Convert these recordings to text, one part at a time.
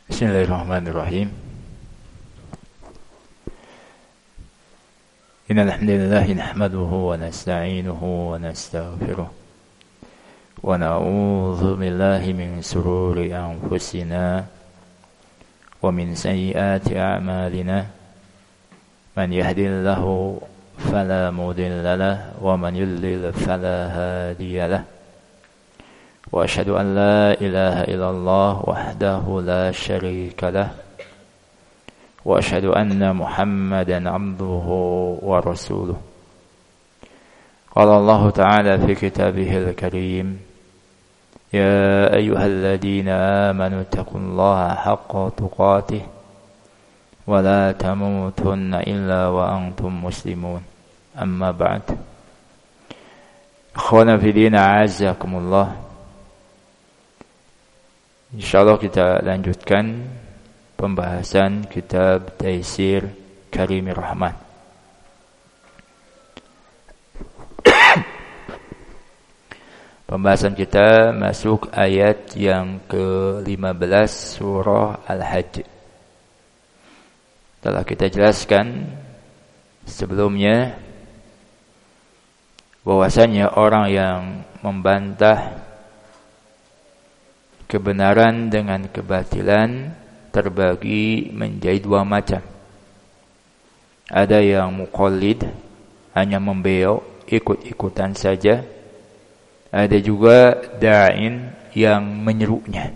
Bismillahirrahmanirrahim. Innal hamdalillah nahmaduhu wa nasta'inuhu wa nastaghfiruh wa na'udzu billahi min shururi anfusina wa min sayyiati a'malina. Man yahdihillahu fala mudilla lahu wa man yudlil fala hadiya lahu. Wa asyhadu an la ilaha illallah wahdahu la syarika lah. Wa asyhadu anna Muhammadan abduhu wa rasuluh. Qala Allah Ta'ala fi kitabihil karim, ya ayyuhalladzina amanu taqullaha haqqa tuqatih wa la tamutunna illa wa antum muslimun. Amma ba'd. Ikhwana fi din, a'azzakumullah. InsyaAllah kita lanjutkan pembahasan kitab Taisir Karimir Rahman. Pembahasan kita masuk ayat yang ke-15 surah Al-Hajj. Telah kita jelaskan sebelumnya bahwasanya orang yang membantah kebenaran dengan kebatilan terbagi menjadi dua macam. Ada yang muqallid, hanya membelok, ikut-ikutan saja. Ada juga da'in yang menyerunya.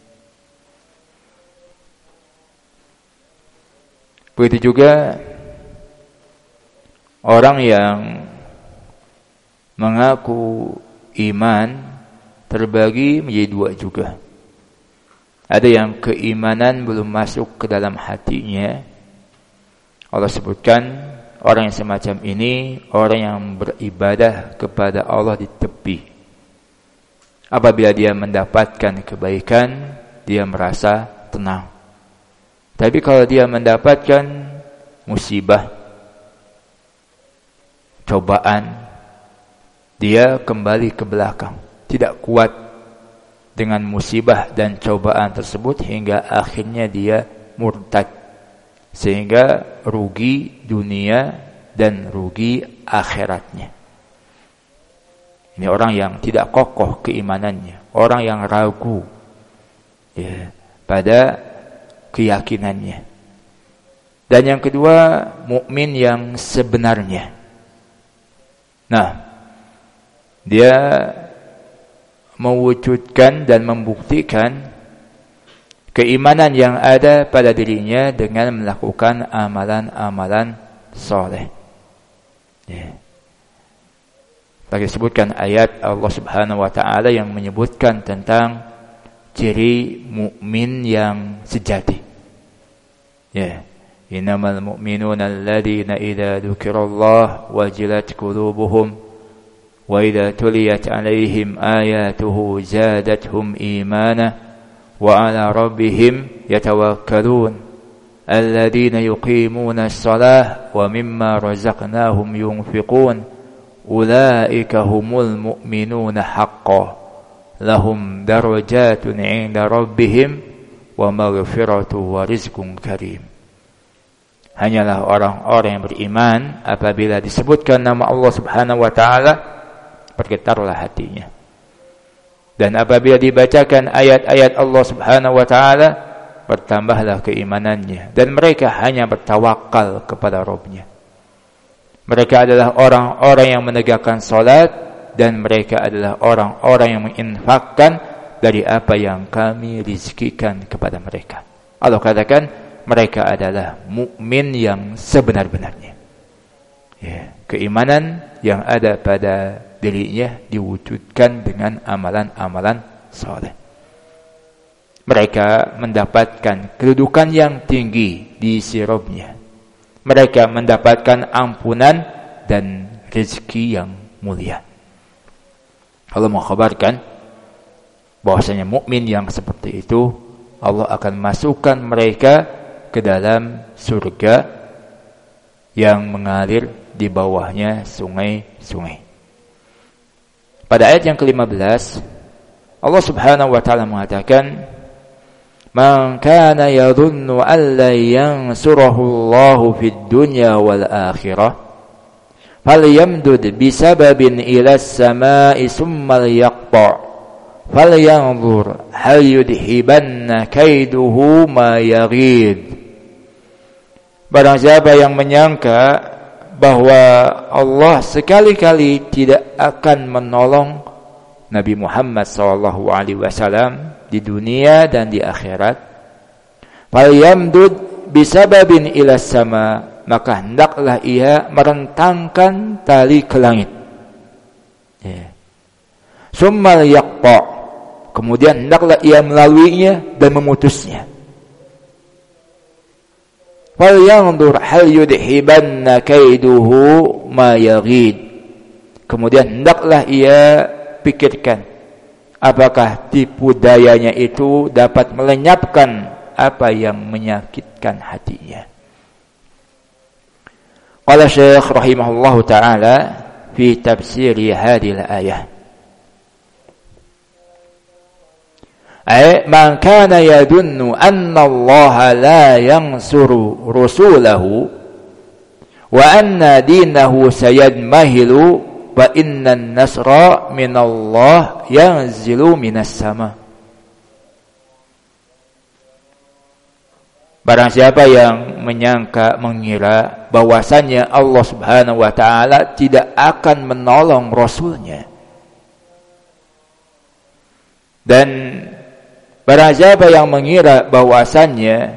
Begitu juga orang yang mengaku iman terbagi menjadi dua juga. Ada yang keimanan belum masuk ke dalam hatinya. Allah sebutkan orang yang semacam ini orang yang beribadah kepada Allah di tepi. Apabila dia mendapatkan kebaikan, dia merasa tenang. Tapi kalau dia mendapatkan musibah, cobaan, dia kembali ke belakang. Tidak kuat dengan musibah dan cobaan tersebut hingga akhirnya dia murtad, sehingga rugi dunia dan rugi akhiratnya. Ini orang yang tidak kokoh keimanannya, orang yang ragu pada keyakinannya. Dan yang kedua, mukmin yang sebenarnya. Nah, dia mewujudkan dan membuktikan keimanan yang ada pada dirinya dengan melakukan amalan-amalan soleh. Bagi disebutkan ayat Allah Subhanahu wa Ta'ala yang menyebutkan tentang ciri mukmin yang sejati. Innamal mu'minuna alladzina idza dzukirallahu wajilat qulubuhum وَإِذَا تُلِيَتْ عَلَيْهِمْ آيَاتُهُ زَادَتْهُمْ إِيمَانًا وَعَلَى رَبِّهِمْ يَتَوَكَّلُونَ الَّذِينَ يُقِيمُونَ الصَّلَاةَ وَمِمَّا رَزَقْنَاهُمْ يُنْفِقُونَ أُولَئِكَ هُمُ الْمُؤْمِنُونَ حَقًّا لَهُمْ دَرَجَاتٌ عِندَ رَبِّهِمْ وَمَغْفِرَةٌ وَرِزْقٌ كَرِيمٌ. Hanyalah orang-orang yang beriman apabila disebutkan nama Allah Subhanahu wa Ta'ala, bergetarlah hatinya. Dan apabila dibacakan ayat-ayat Allah Subhanahu wa Ta'ala, bertambahlah keimanannya. Dan mereka hanya bertawakal kepada Rabb-Nya. Mereka adalah orang-orang yang menegakkan salat, dan mereka adalah orang-orang yang menginfakkan dari apa yang kami rizkikan kepada mereka. Allah katakan mereka adalah mukmin yang sebenar-benarnya. Keimanan yang ada pada dirinya diwujudkan dengan amalan-amalan saleh. Mereka mendapatkan kedudukan yang tinggi di sisi Rabb-Nya. Mereka mendapatkan ampunan dan rezeki yang mulia. Allah mengkhabarkan bahwasanya mukmin yang seperti itu Allah akan masukkan mereka ke dalam surga yang mengalir di bawahnya sungai-sungai. Pada ayat yang ke-15 Allah Subhanahu wa Ta'ala mengatakan, man kana yadhunnu an la yansurahu Allahu fid dunya wal akhirah falyamdud bisababin ila as-samaa'i summa yaqta' falyanzur hal yudhibanna kaiduhu ma yaghid. Barang siapa yang menyangka bahwa Allah sekali-kali tidak akan menolong Nabi Muhammad SAW di dunia dan di akhirat, falyamdud bisababin ila sama, maka hendaklah ia merentangkan tali ke langit. Summa yaqta, kemudian hendaklah ia melaluinya dan memutusnya. Falyanzur hal yudhibanna kaiduhu ma yaghid, kemudian hendaklah ia pikirkan apakah tipu dayanya itu dapat melenyapkan apa yang menyakitkan hatinya. Qala Syekh rahimahullahu taala fi tafsir hadhihi al-ayah, ay man kana yadunnu anna Allah la yansuru rasulahu wa anna dinahu sayadmahilu wa inna an-nasra min Allah yanzilu minas sama. Barang siapa yang mengira bahwasannya Allah Subhanahu wa taala tidak akan menolong rasulnya, dan barang siapa yang mengira bahwasannya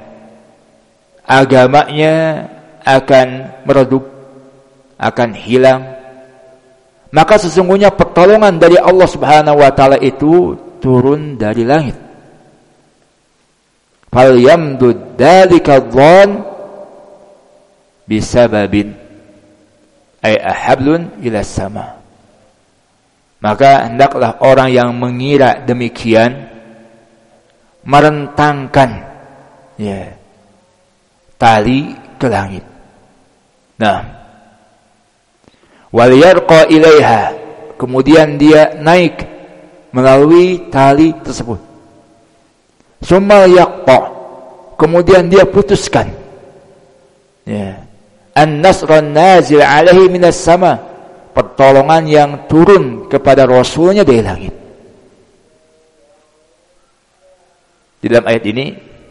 agamanya akan meredup, akan hilang, maka sesungguhnya pertolongan dari Allah Subhanahu wa taala itu turun dari langit. Fal yamdud dzalika dhann bisababin ay ahablun ila sama. Maka hendaklah orang yang mengira demikian merentangkan tali ke langit. Nah, wal yarqa ilaiha, kemudian dia naik melalui tali tersebut. Summa yaqta, kemudian dia putuskan. An-nasran nazil alaihi minas sama, pertolongan yang turun kepada rasulnya dari langit. Di dalam ayat ini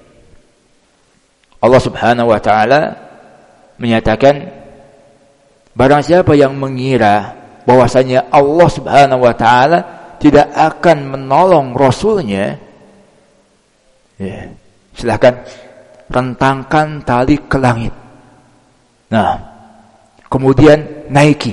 Allah Subhanahu wa taala menyatakan barang siapa yang mengira bahwasanya Allah Subhanahu wa taala tidak akan menolong rasulnya, silahkan rentangkan tali ke langit. Nah, kemudian naiki.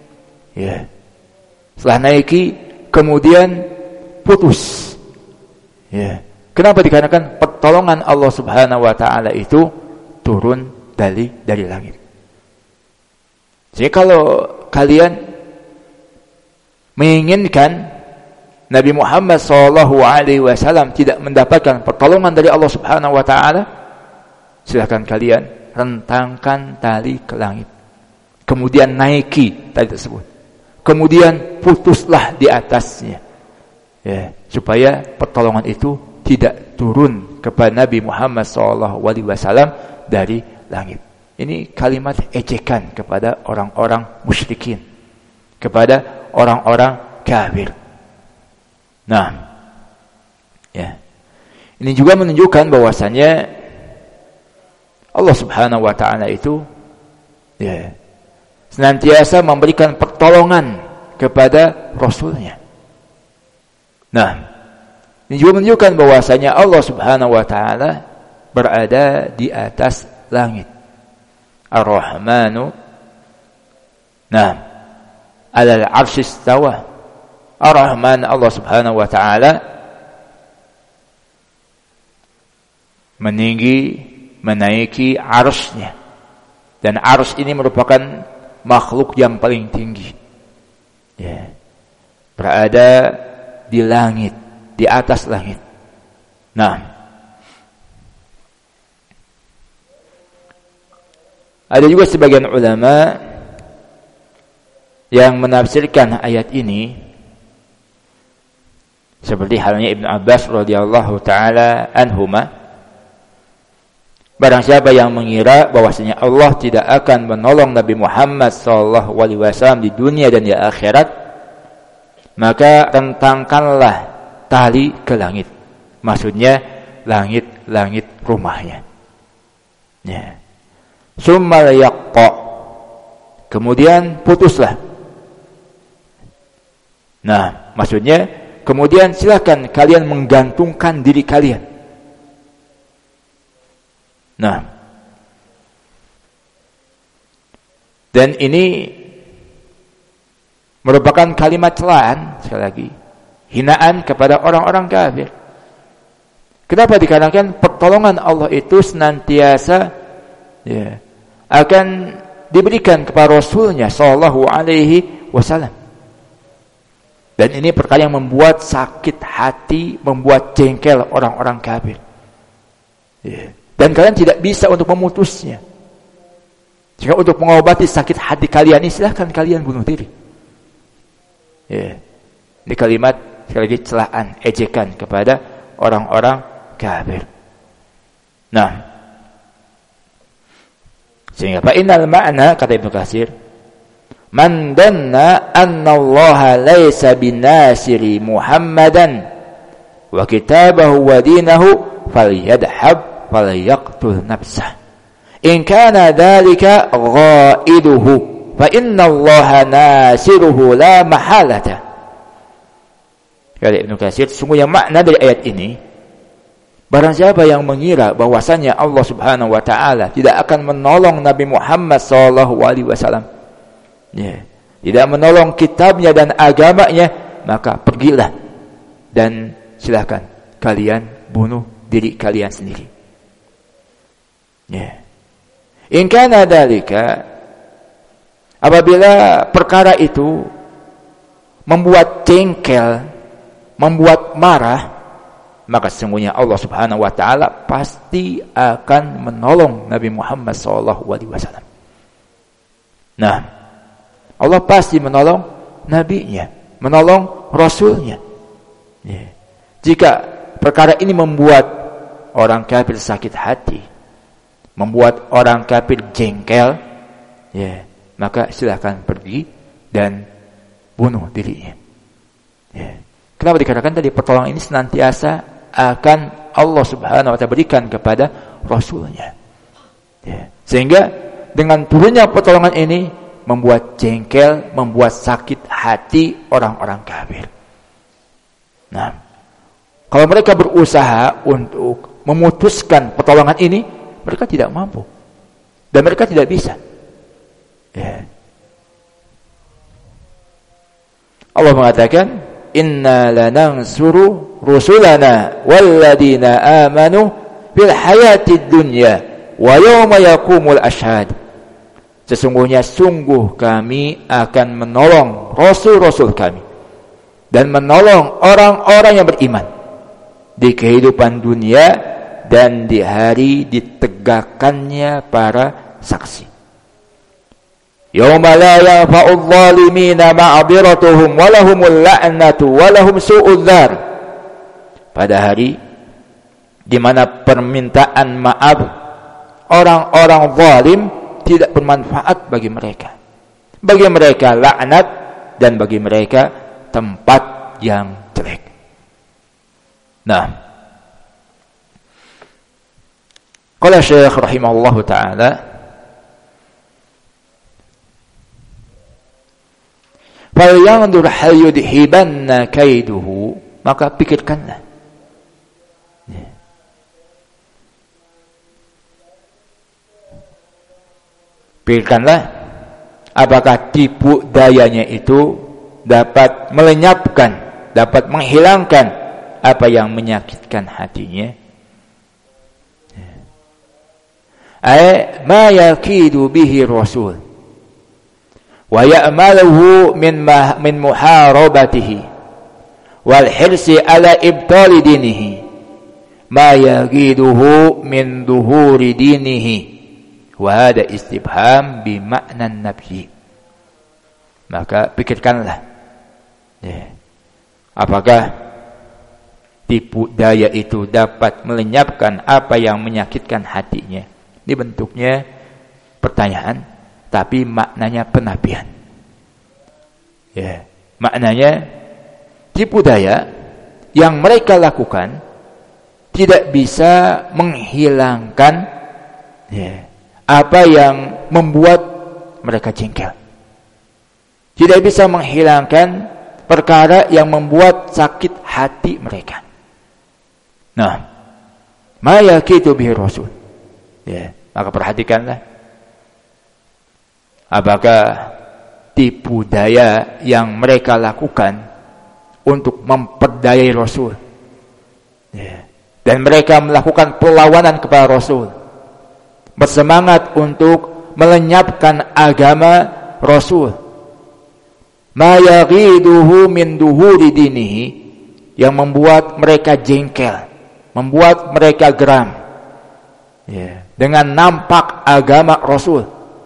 Setelah naiki, kemudian putus. Kenapa? Dikarenakan pertolongan Allah Subhanahu wa taala itu turun dari langit. Jadi kalau kalian menginginkan Nabi Muhammad SAW tidak mendapatkan pertolongan dari Allah Subhanahu wa taala, silakan kalian rentangkan tali ke langit. Kemudian naiki tali tersebut. Kemudian putuslah di atasnya. Supaya pertolongan itu tidak turun kepada Nabi Muhammad SAW dari langit. Ini kalimat ejekan kepada orang-orang musyrikin, kepada orang-orang kafir. Nah, ini juga menunjukkan bahwasannya Allah Subhanahu wa taala itu senantiasa memberikan pertolongan kepada rasulnya. Nah, ini juga menunjukkan bahwasanya Allah Subhanahu wa taala berada di atas langit. Ar-Rahmanu alal 'arsy istawa. Ar-Rahman, Allah Subhanahu wa taala meninggi, menaiki arsy-Nya. Dan arsy ini merupakan makhluk yang paling tinggi. Berada di langit, di atas langit. Nah, ada juga sebagian ulama yang menafsirkan ayat ini seperti halnya Ibnu Abbas radhiyallahu taala anhuma, Barang siapa yang mengira bahwasanya Allah tidak akan menolong Nabi Muhammad SAW di dunia dan di akhirat, maka rentangkanlah tali ke langit. Maksudnya langit-langit rumahnya. Ya. Summa yaqta. Kemudian putuslah. Nah, maksudnya kemudian silakan kalian menggantungkan diri kalian. Nah, dan ini merupakan kalimat celaan, sekali lagi, hinaan kepada orang-orang kafir. Kenapa? Dikarenakan pertolongan Allah itu senantiasa akan diberikan kepada Rasulnya Sallallahu Alaihi Wasallam. Dan ini perkara yang membuat sakit hati, membuat jengkel orang-orang kafir. Dan kalian tidak bisa untuk memutusnya. Jika untuk mengobati sakit hati kalian ini, silahkan kalian bunuh diri. Ini kalimat sekali lagi celaan, ejekan kepada orang-orang kafir. Nah, sehingga fa innal ma'na, kata Ibnu Katsir, man danna anna Allah laysa binasiri Muhammadan wa kitabahu wa dinahu falyadhhab falyaqtul nafsah in kana dhalika ghaiduhu fa inna Allah nasiruhu la mahalata. Kata Ibnu Katsir, sungguhnya makna dari ayat ini, barang siapa yang mengira bahwasanya Allah Subhanahu wa taala tidak akan menolong Nabi Muhammad sallallahu alaihi wasallam, tidak menolong kitabnya dan agamanya, maka pergilah dan silakan kalian bunuh diri kalian sendiri. In kana dalika, apabila perkara itu membuat jengkel, membuat marah, maka sesungguhnya Allah Subhanahu wa taala pasti akan menolong Nabi Muhammad sallallahu alaihi wasallam. Nah, Allah pasti menolong nabinya, menolong rasulnya. Jika perkara ini membuat orang kafir sakit hati, membuat orang kafir jengkel, maka silakan pergi dan bunuh dirinya. Kenapa? Dikatakan tadi pertolongan ini senantiasa akan Allah Subhanahu wa taala berikan kepada rasulnya. Sehingga dengan turunnya pertolongan ini membuat jengkel, membuat sakit hati orang-orang kafir. Nah, kalau mereka berusaha untuk memutuskan pertolongan ini, mereka tidak mampu. Dan mereka tidak bisa. Allah mengatakan, inna lanansuru rusulana walladina amanu fil hayatid dunya wa yawma yaqumul ashhad. Sesungguhnya sungguh kami akan menolong rasul-rasul kami dan menolong orang-orang yang beriman di kehidupan dunia dan di hari ditegakkannya para saksi. Yauma la yanfa'udz zalimina ma'dziratuhum wa lahumul la'natu wa lahum su'udz dzar. Pada hari di mana permintaan maaf orang-orang zalim tidak bermanfaat bagi mereka. Bagi mereka laknat dan bagi mereka tempat yang jelek. Nah, qala Syekh rahimahullahu taala, fal yandur hal yudhibanna kaiduhu, maka pikirkanlah. Pikirkanlah apakah tipu dayanya itu dapat melenyapkan, dapat menghilangkan apa yang menyakitkan hatinya. Ay ma yakidu bihi rasul wa ya'maluhu min muharabatihi wal hirsi ala ibtali dinihi ma yakiduhu min duhuri dinihi. Wahada istibham bimakna nafyi. Maka pikirkanlah, apakah tipu daya itu dapat melenyapkan apa yang menyakitkan hatinya, Ini bentuknya pertanyaan, tapi maknanya penafian. Ya, maknanya tipu daya yang mereka lakukan tidak bisa menghilangkan apa yang membuat mereka jengkel. Tidak bisa menghilangkan perkara yang membuat sakit hati mereka. Nah, ma yakitu bihi Rasul. Ya, maka perhatikanlah. Apakah tipu daya yang mereka lakukan untuk memperdayai Rasul? Ya. Dan mereka melakukan perlawanan kepada Rasul. Bersemangat untuk melenyapkan agama Rasul. Ma yaghiduhu min duhuri dinihi, yang membuat mereka jengkel, membuat mereka geram. Ya, dengan nampak agama Rasul.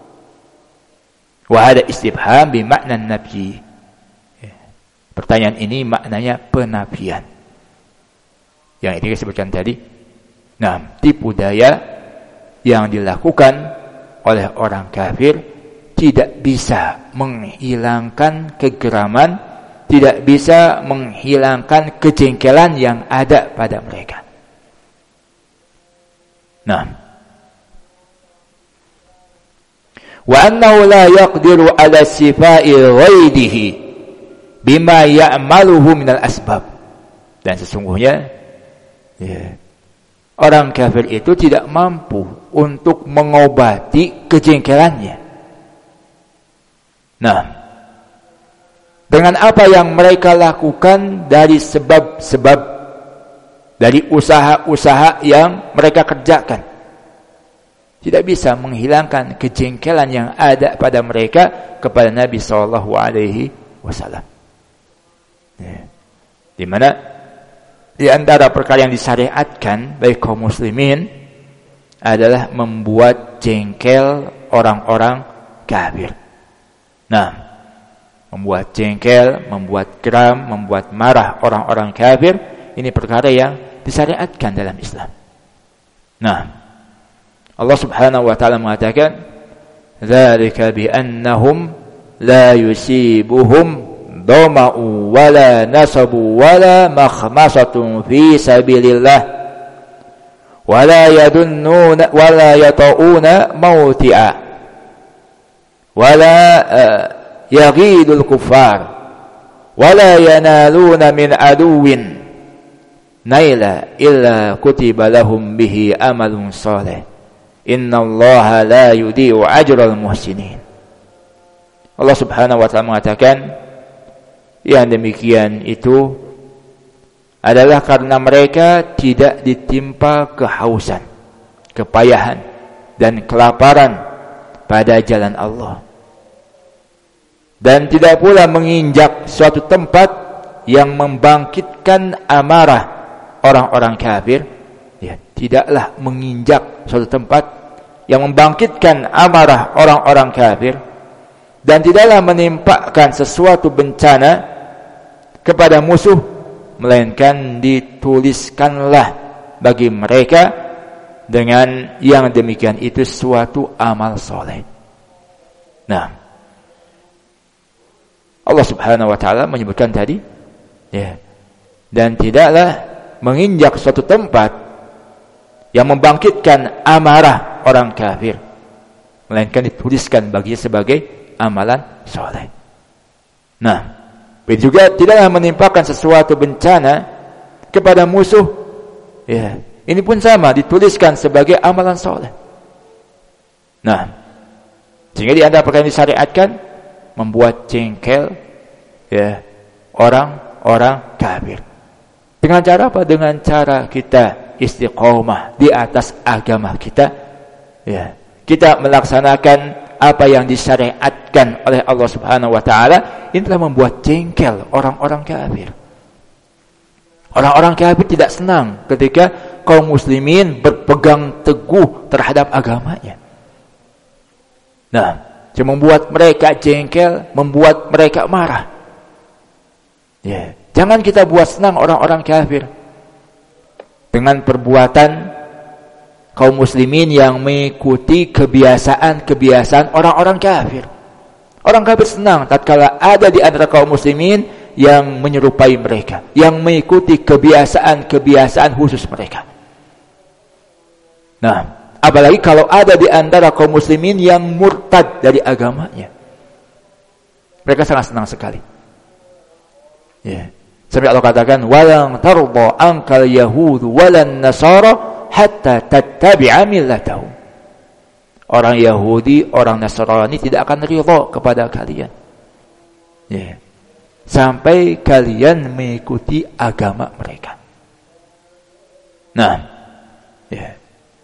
Wa hada istifham bi makna nafi. Ya. Pertanyaan ini maknanya penafian. Yang ini disebutkan tadi. Nah, tipu daya yang dilakukan oleh orang kafir tidak bisa menghilangkan kegeraman, tidak bisa menghilangkan kejengkelan yang ada pada mereka. Nah, wa annahu la yaqdiru ala sifai ghaidihi bima ya'maluhu minal asbab. Dan sesungguhnya orang kafir itu tidak mampu untuk mengobati kejengkelannya. Nah, dengan apa yang mereka lakukan dari sebab-sebab, dari usaha-usaha yang mereka kerjakan, tidak bisa menghilangkan kejengkelan yang ada pada mereka kepada Nabi SAW. Di mana di antara perkara yang disyariatkan bagi kaum muslimin adalah membuat jengkel orang-orang kafir. Nah, membuat jengkel, membuat geram, membuat marah orang-orang kafir, ini perkara yang disyariatkan dalam Islam. Nah, Allah Subhanahu wa taala mengatakan, "Dzalika bi annahum la yusibuhum dhama'u wala nasabu wala makhmasatun fi sabilillah wala yadunnuna wala yata'una mawti'a wala yaghidul kuffar wala yanaluna min aduwin naila illa kutiba lahum bihi amalun salih innallaha la yudhi'u ajral muhsinin." Allah Subhanahu wa taala mengatakan yang demikian itu adalah karena mereka tidak ditimpa kehausan, kepayahan dan kelaparan pada jalan Allah, dan tidak pula menginjak suatu tempat yang membangkitkan amarah orang-orang kafir. Ya, tidaklah menginjak suatu tempat yang membangkitkan amarah orang-orang kafir, dan tidaklah menimpakan sesuatu bencana kepada musuh, melainkan dituliskanlah bagi mereka dengan yang demikian itu suatu amal soleh. Nah, Allah Subhanahu wa taala menyebutkan tadi, dan tidaklah menginjak suatu tempat yang membangkitkan amarah orang kafir, melainkan dituliskan baginya sebagai amalan soleh. Nah, juga tidaklah menimpakan sesuatu bencana kepada musuh. Ya, ini pun sama, dituliskan sebagai amalan soleh. Nah, sehingga di antara perkara yang disyariatkan membuat jengkel orang-orang kafir. Dengan cara apa? Dengan cara kita istiqomah di atas agama kita. Ya, kita melaksanakan apa yang disyariatkan oleh Allah Subhanahu wa taala, ini telah membuat jengkel orang-orang kafir. Orang-orang kafir tidak senang ketika kaum muslimin berpegang teguh terhadap agamanya. Nah, cuma membuat mereka jengkel, membuat mereka marah. Ya, jangan kita buat senang orang-orang kafir dengan perbuatan kaum muslimin yang mengikuti kebiasaan-kebiasaan orang-orang kafir. Orang kafir senang tatkala ada di antara kaum muslimin yang menyerupai mereka, yang mengikuti kebiasaan-kebiasaan khusus mereka. Nah, apalagi kalau ada di antara kaum muslimin yang murtad dari agamanya. Mereka sangat senang sekali. Ya. Sampai Allah katakan, "Walang tarda ankal yahudu walan nasara hatta tattabi'a millatahum." Orang Yahudi, orang Nasrani tidak akan ridha kepada kalian. Ya. Sampai kalian mengikuti agama mereka. Nah, ya.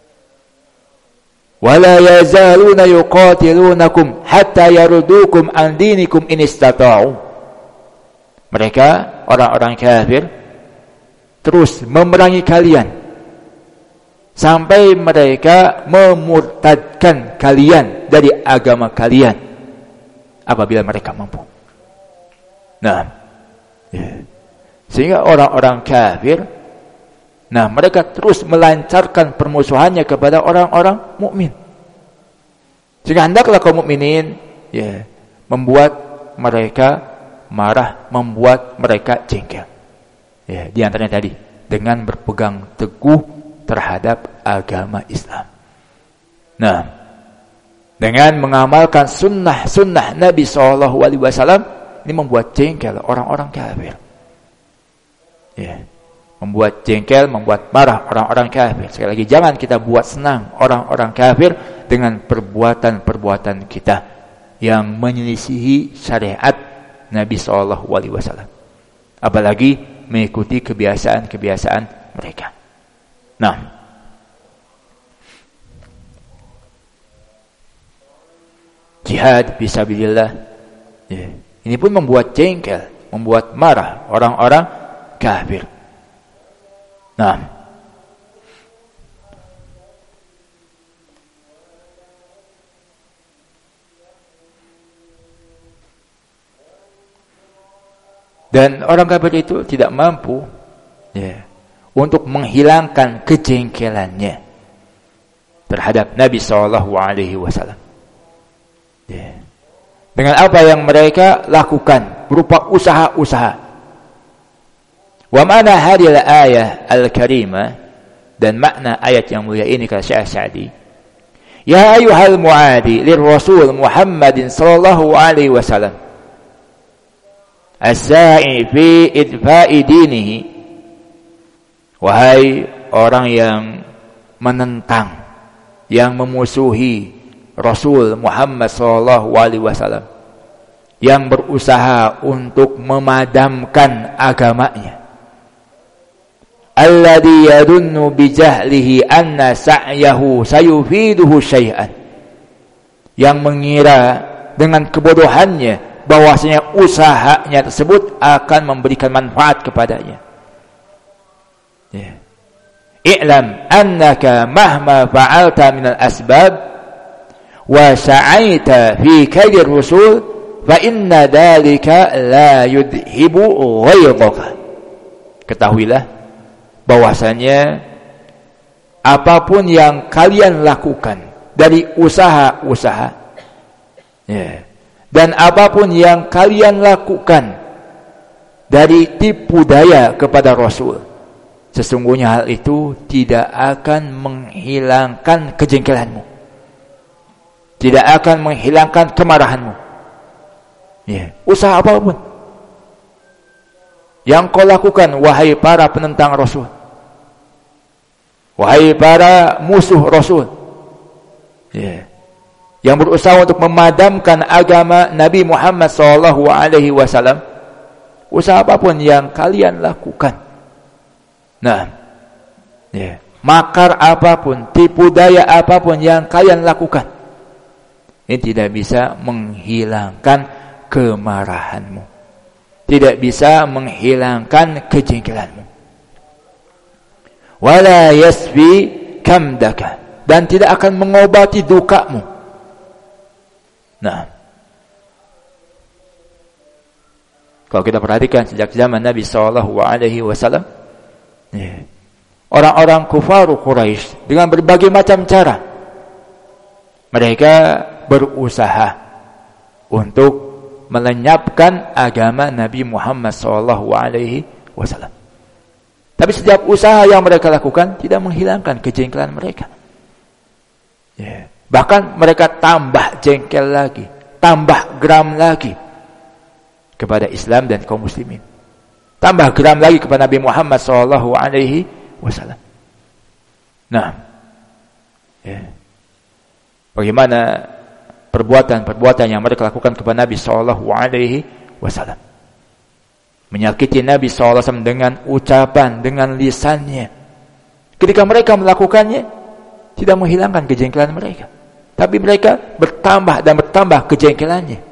Wala yazaluna yuqatilunakum hatta yardukum an dinikum in istata'u. Mereka, orang-orang kafir, terus memerangi kalian sampai mereka memurtadkan kalian dari agama kalian apabila mereka mampu. Nah, ya. Sehingga orang-orang kafir, nah mereka terus melancarkan permusuhannya kepada orang-orang mukmin. Sehingga hendaklah kaum mukminin ya membuat mereka marah, membuat mereka jengkel. Ya, di antaranya tadi dengan berpegang teguh terhadap agama Islam. Nah, dengan mengamalkan sunnah Nabi SAW, ini membuat jengkel orang-orang kafir. Ya, membuat jengkel, membuat marah orang-orang kafir. Sekali lagi, jangan kita buat senang orang-orang kafir dengan perbuatan-perbuatan kita yang menyelisihi syariat Nabi SAW. Apalagi mengikuti kebiasaan-kebiasaan mereka. Nah, jihad fisabilillah, ya, ini pun membuat jengkel, membuat marah orang-orang kafir. Nah, dan orang kafir itu tidak mampu ya, untuk menghilangkan kejengkelannya terhadap Nabi SAW. Ya. Dengan apa yang mereka lakukan berupa usaha-usaha. Wa mana hadhihi al-ayah al-karimah, dan makna ayat yang mulia ini kata Syekh Sa'di, ya ayyuhal mu'adi lirrasul Muhammadin sallallahu alaihi wasallam as-sa'i fi idfa'i dinihi, wahai orang yang menentang, yang memusuhi Rasul Muhammad sallallahu alaihi wasallam, yang berusaha untuk memadamkan agamanya, alladhi yadunnu bijahlihi anna sa'yahu sayufiduhu syai'an, yang mengira dengan kebodohannya bahwasanya usahanya tersebut akan memberikan manfaat kepadanya. Ya. I'lam annaka mahma fa'alta minal asbab wa sa'aita fi kaidir rusul fa inna dhalika la yudhibu ghaidhaka. Ketahuilah bahwasanya apapun yang kalian lakukan dari usaha-usaha, ya, dan apapun yang kalian lakukan dari tipu daya kepada Rasul, sesungguhnya hal itu tidak akan menghilangkan kejengkelanmu, tidak akan menghilangkan kemarahanmu. Ya, usaha apapun yang kau lakukan, wahai para penentang Rasul, wahai para musuh Rasul, ya, yang berusaha untuk memadamkan agama Nabi Muhammad SAW, usaha apapun yang kalian lakukan, nah, ya, makar apapun, tipu daya apapun yang kalian lakukan, ini tidak bisa menghilangkan kemarahanmu, tidak bisa menghilangkan kejengkelanmu. Wala yasfi kamdaka, dan tidak akan mengobati dukamu. Nah, kalau kita perhatikan sejak zaman Nabi SAW, ya, orang-orang kufaru Quraisy dengan berbagai macam cara mereka berusaha untuk melenyapkan agama Nabi Muhammad SAW. Tapi setiap usaha yang mereka lakukan tidak menghilangkan kejengkelan mereka. Bahkan mereka tambah jengkel lagi, tambah geram lagi kepada Islam dan kaum muslimin. Tambah geram lagi kepada Nabi Muhammad SAW. Nah, bagaimana perbuatan-perbuatan yang mereka lakukan kepada Nabi SAW? Menyakiti Nabi SAW dengan ucapan, dengan lisannya. Ketika mereka melakukannya, tidak menghilangkan kejengkelan mereka, tapi mereka bertambah dan bertambah kejengkelannya.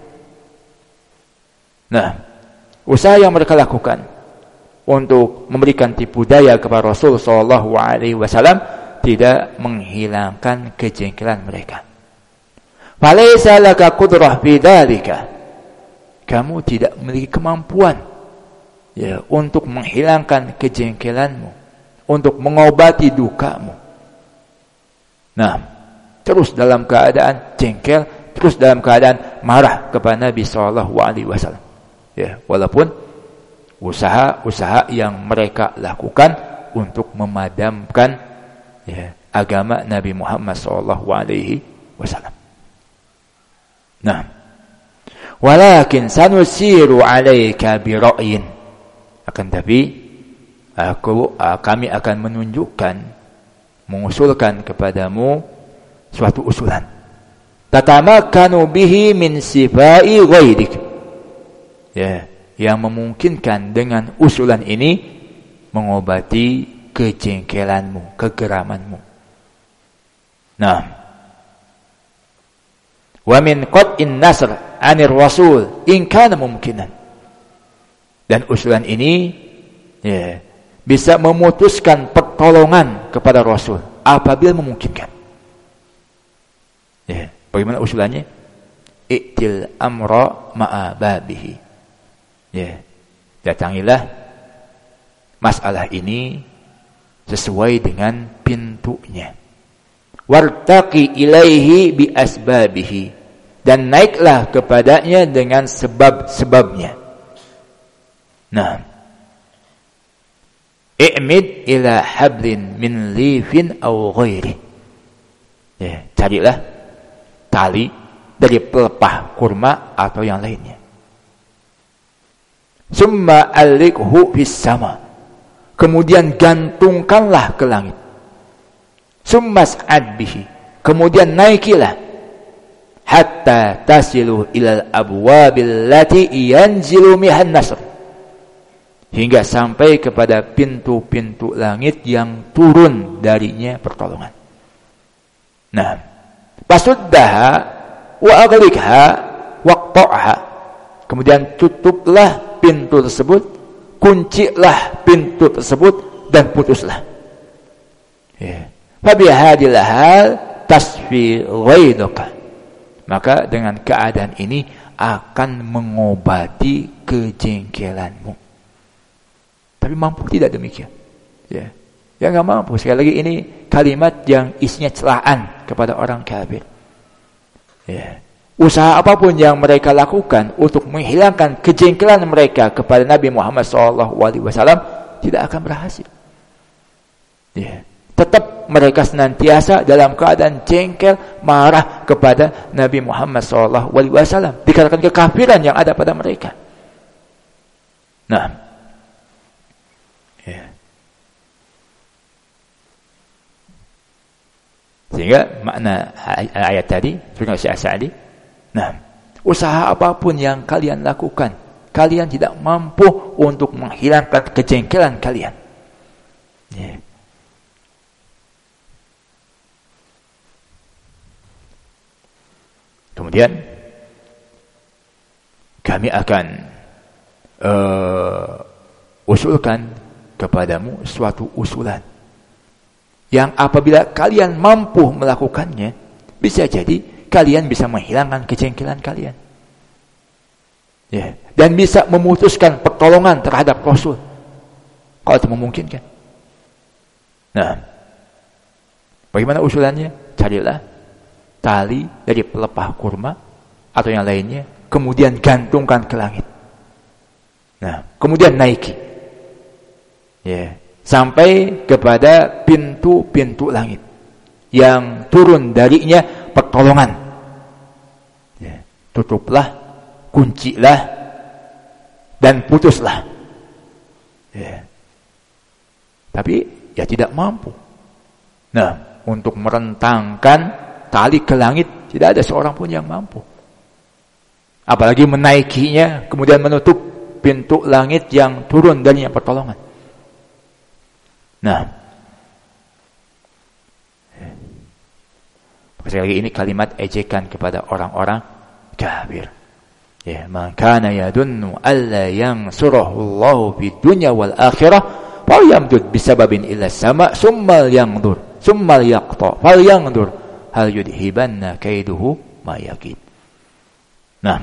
Nah, usaha yang mereka lakukan untuk memberikan tipu daya kepada Rasul SAW tidak menghilangkan kejengkelan mereka. Falaysa laka qudrah fi dzalika. Kamu tidak memiliki kemampuan untuk menghilangkan kejengkelanmu, untuk mengobati dukamu. Nah, terus dalam keadaan jengkel, terus dalam keadaan marah kepada Nabi SAW. Walaupun usaha-usaha yang mereka lakukan untuk memadamkan agama Nabi Muhammad SAW. Nah, walakin sanusiru 'alaika bi ra'yin. Akan tapi kami akan mengusulkan kepadamu suatu usulan. Tatamakkanu bihi min sifai ghairik. Yang memungkinkan dengan usulan ini mengobati kejengkelanmu, kegeramanmu. Nah, wa min qat'in nasr 'anir rasul in kana mumkinan. Dan usulan ini bisa memutuskan pertolongan kepada Rasul apabila memungkinkan. Bagaimana usulannya? I'til amra ma'a babihi. Datangilah masalah ini sesuai dengan pintunya. Wartaqi ilaihi bi asbabihi. Dan naiklah kepadanya dengan sebab-sebabnya. Nah, i'mid ila hablin min lifin aw ghairi. Carilah tali dari pelepah kurma atau yang lainnya. Summa alliqhu fis sama. Kemudian gantungkanlah ke langit. Summa sa'ad bihi. Kemudian naikilah hatta tasilu ilal abwabil lati yanzilu mihan nasr. Hingga sampai kepada pintu-pintu langit yang turun darinya pertolongan. Nah, pasuddaha wa aghliqha waqta'ha. Kemudian tutuplah pintu tersebut, kuncilah pintu tersebut dan putuslah. Fa bihadhil hal tasfi ghaidaka. Maka dengan keadaan ini akan mengobati kejengkelanmu. Tapi mampu tidak demikian? Ya nggak mampu. Sekali lagi ini kalimat yang isinya celaan kepada orang kafir. Usaha apapun yang mereka lakukan untuk menghilangkan kejengkelan mereka kepada Nabi Muhammad SAW tidak akan berhasil. Tetap mereka senantiasa dalam keadaan jengkel, marah kepada Nabi Muhammad SAW dikarenakan kekafiran yang ada pada mereka. Nah, sehingga makna ayat tadi surah Syekh, nah, usaha apapun yang kalian lakukan, kalian tidak mampu untuk menghilangkan kejengkelan kalian. Kemudian kami akan usulkan kepadamu suatu usulan yang apabila kalian mampu melakukannya, bisa jadi kalian bisa menghilangkan kejengkelan kalian. Dan bisa memutuskan pertolongan terhadap Rasul. Kalau itu memungkinkan. Nah, bagaimana usulannya? Carilah tali dari pelepah kurma atau yang lainnya, kemudian gantungkan ke langit. Nah, kemudian naiki, sampai kepada pintu-pintu langit yang turun darinya pertolongan. Tutuplah, kuncilah, dan putuslah. Tapi tidak mampu. Nah, untuk merentangkan tali ke langit tidak ada seorang pun yang mampu. Apalagi menaikinya, kemudian menutup pintu langit yang turun darinya pertolongan. Nah, sekali lagi ini kalimat ejekan kepada orang-orang kafir. Man kana yadunnu alla yansurahu Allah fid dunya wal akhirah falyamdud bisababin ila sama summa yandur summa yaqta falyandur hal yudhibanna kaiduhu ma yakid. Nah,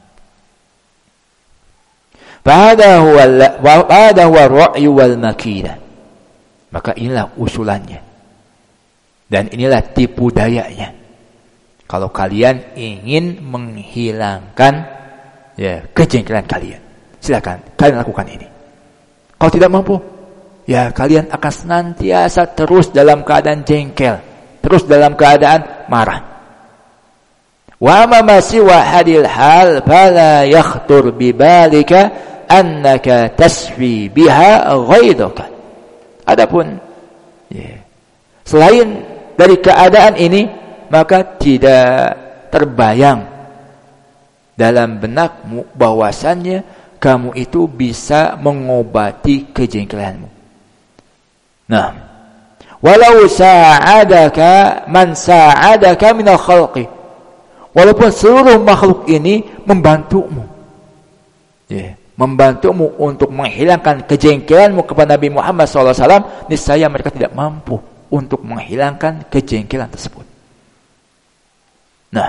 Fahada huwa ar-ra'yu wal makidah. Maka inilah usulannya. Dan inilah tipu dayanya. Kalau kalian ingin menghilangkan kejengkelan kalian, silakan kalian lakukan ini. Kalau tidak mampu, kalian akan senantiasa terus dalam keadaan jengkel, terus dalam keadaan marah. Wa ma siwa hadil hal fala yakhtur bibalika annaka tasfi biha ghaidaka. Adapun selain dari keadaan ini, maka tidak terbayang dalam benakmu bahwasannya kamu itu bisa mengobati kejengkelanmu. Nah, walau sa'adaka man sa'adaka minal khalqi, walaupun seluruh makhluk ini membantumu, membantumu untuk menghilangkan kejengkelanmu kepada Nabi Muhammad SAW, niscaya mereka tidak mampu untuk menghilangkan kejengkelan tersebut. Nah,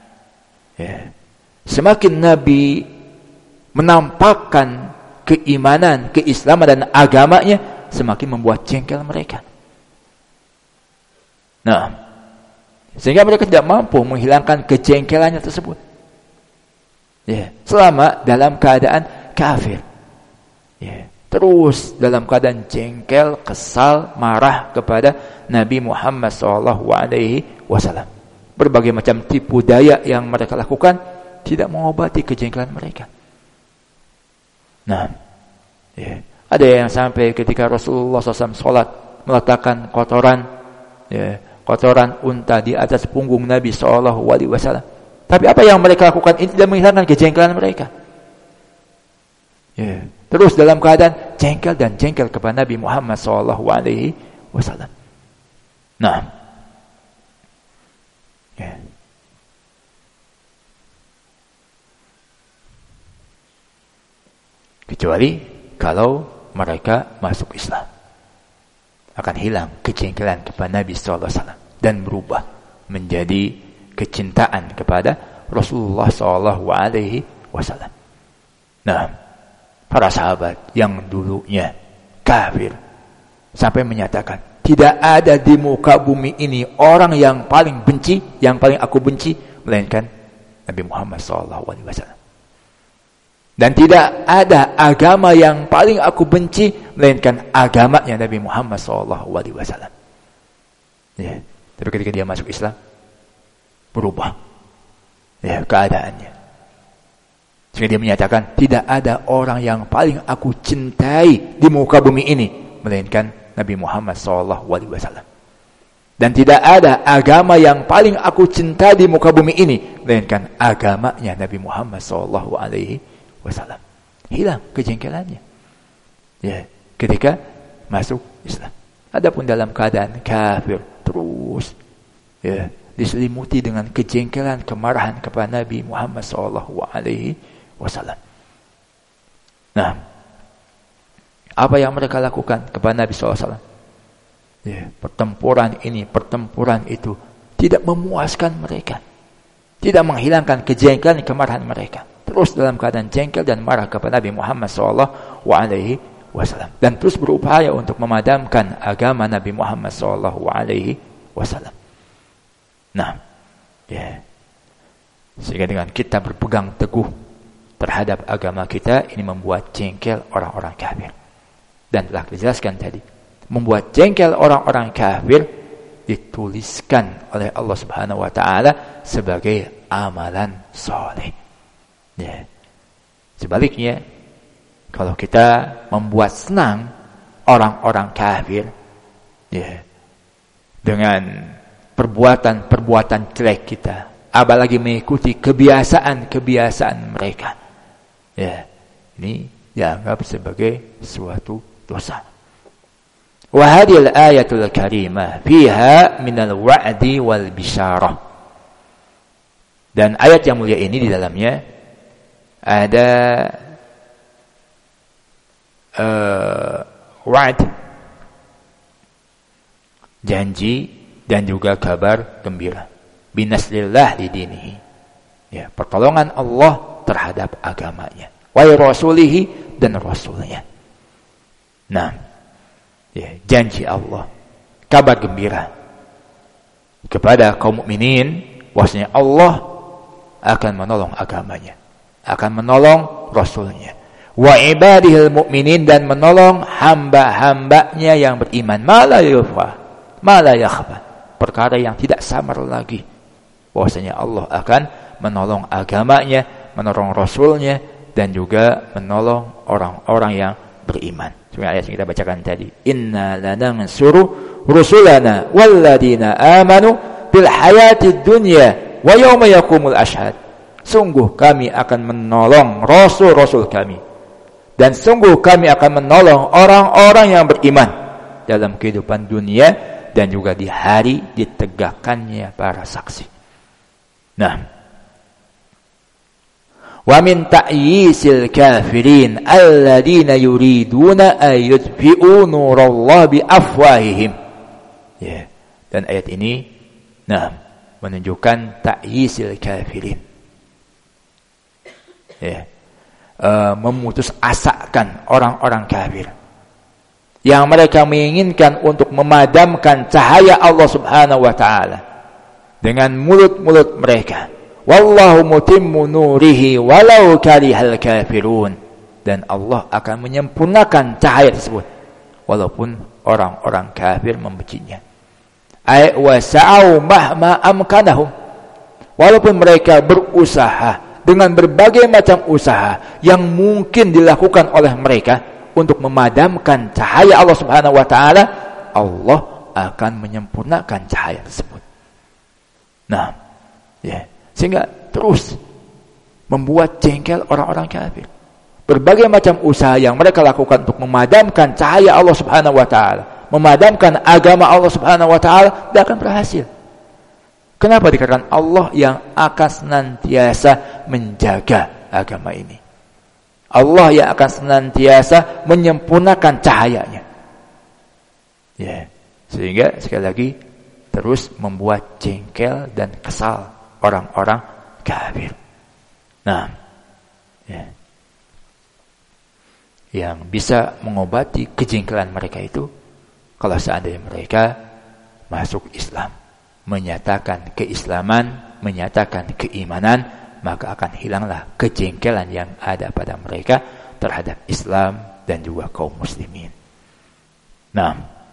semakin Nabi menampakkan keimanan, keislaman dan agamanya, semakin membuat jengkel mereka. Nah, sehingga mereka tidak mampu menghilangkan kejengkelannya tersebut. Selama dalam keadaan kafir. Terus dalam keadaan jengkel, kesal, marah kepada Nabi Muhammad SAW. Berbagai macam tipu daya yang mereka lakukan tidak mengobati kejengkelan mereka. Nah, ada yang sampai ketika Rasulullah SAW sholat meletakkan kotoran unta di atas punggung Nabi SAW. Tapi apa yang mereka lakukan ini tidak menghilangkan kejengkelan mereka. Terus dalam keadaan jengkel dan jengkel kepada Nabi Muhammad SAW. Nah, kecuali kalau mereka masuk Islam, akan hilang kejengkelan kepada Nabi SAW dan berubah menjadi kecintaan kepada Rasulullah SAW. Nah, para sahabat yang dulunya kafir sampai menyatakan, tidak ada di muka bumi ini orang yang paling benci, yang paling aku benci, melainkan Nabi Muhammad SAW. Dan tidak ada agama yang paling aku benci, melainkan agamanya Nabi Muhammad SAW. Tapi ketika dia masuk Islam, berubah keadaannya. Sehingga dia menyatakan, tidak ada orang yang paling aku cintai di muka bumi ini, melainkan Nabi Muhammad SAW. Dan tidak ada agama yang paling aku cintai di muka bumi ini, melainkan agamanya Nabi Muhammad SAW. Hilang kejengkelannya ketika masuk Islam. Adapun dalam keadaan kafir, terus diselimuti dengan kejengkelan, kemarahan kepada Nabi Muhammad SAW. Nah, apa yang mereka lakukan kepada Nabi SAW? Pertempuran ini, pertempuran itu tidak memuaskan mereka, tidak menghilangkan kejengkelan, kemarahan mereka. Terus dalam keadaan jengkel dan marah kepada Nabi Muhammad SAW. wasallam dan terus berupaya untuk memadamkan agama Nabi Muhammad sallallahu alaihi wasallam. Nah, ya. Sehingga dengan kita berpegang teguh terhadap agama kita, ini membuat jengkel orang-orang kafir. Dan telah dijelaskan tadi, membuat jengkel orang-orang kafir dituliskan oleh Allah Subhanahu wa taala sebagai amalan soleh. Ya. Sebaliknya, kalau kita membuat senang orang-orang kafir, ya, dengan perbuatan-perbuatan jelek kita, apalagi mengikuti kebiasaan-kebiasaan mereka, ya, ini dianggap sebagai suatu dosa. Wa hadhihi al-ayatul karimah fiha min al-wa'di wal bisyarah. Dan ayat yang mulia ini di dalamnya ada wa'd, janji, dan juga kabar gembira. Binasrillah di dinihi. Ya, pertolongan Allah terhadap agamanya. Wa rasulihi, dan rasulnya. Nah, ya, janji Allah, kabar gembira kepada kaum mukminin bahwasanya Allah akan menolong agamanya, akan menolong rasulnya. Wa ibadihil mu'minin, dan menolong hamba-hambanya yang beriman. Mala yufa, mala yakhfa, perkara yang tidak samar lagi, bahwasanya Allah akan menolong agamanya, menolong rasulnya, dan juga menolong orang-orang yang beriman. Seperti ayat yang kita bacakan tadi, inna lanansuru rusulana walladina amanu fil hayatid dunya wa yauma yaqumul ashhad. Sungguh kami akan menolong rasul-rasul kami, dan sungguh kami akan menolong orang-orang yang beriman dalam kehidupan dunia dan juga di hari ditegakkannya para saksi. Nah, wa min ta'yisil kafirin alladziina yuriduna ay yudfi'u nurallah bi afwahihim. Ya, dan ayat ini menunjukkan ta'yisil kafirin. Ya. Memutus asakan orang-orang kafir yang mereka menginginkan untuk memadamkan cahaya Allah Subhanahu wa taala dengan mulut-mulut mereka. Wallahu mutimmu nurihi walau karihal kafirun. Dan Allah akan menyempurnakan cahaya tersebut walaupun orang-orang kafir membencinya. Ay wasa'u mahma amkanahum. Walaupun mereka berusaha dengan berbagai macam usaha yang mungkin dilakukan oleh mereka untuk memadamkan cahaya Allah Subhanahu wa taala, Allah akan menyempurnakan cahaya tersebut. Nah, ya, sehingga terus membuat jengkel orang-orang kafir. Berbagai macam usaha yang mereka lakukan untuk memadamkan cahaya Allah Subhanahu wa taala, memadamkan agama Allah Subhanahu wa taala, tidak akan berhasil. Kenapa? Dikarenakan Allah yang akan senantiasa menjaga agama ini. Allah yang akan senantiasa menyempurnakan cahayanya. Ya, sehingga sekali lagi terus membuat jengkel dan kesal orang-orang kafir. Nah, ya, yang bisa mengobati kejengkelan mereka itu kalau seandainya mereka masuk Islam, menyatakan keislaman, menyatakan keimanan, maka akan hilanglah kejengkelan yang ada pada mereka terhadap Islam dan juga kaum muslimin. Nah,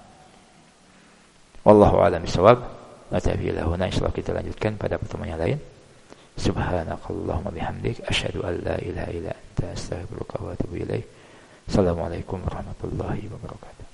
wallahu a'lam bishawab. Insyaallah kita lanjutkan pada pertemuan yang lain. Subhanakallahumma bihamdik asyhadu an la ilaha illa anta astaghfiruka wa atubu ilaik. Assalamualaikum warahmatullahi wabarakatuh.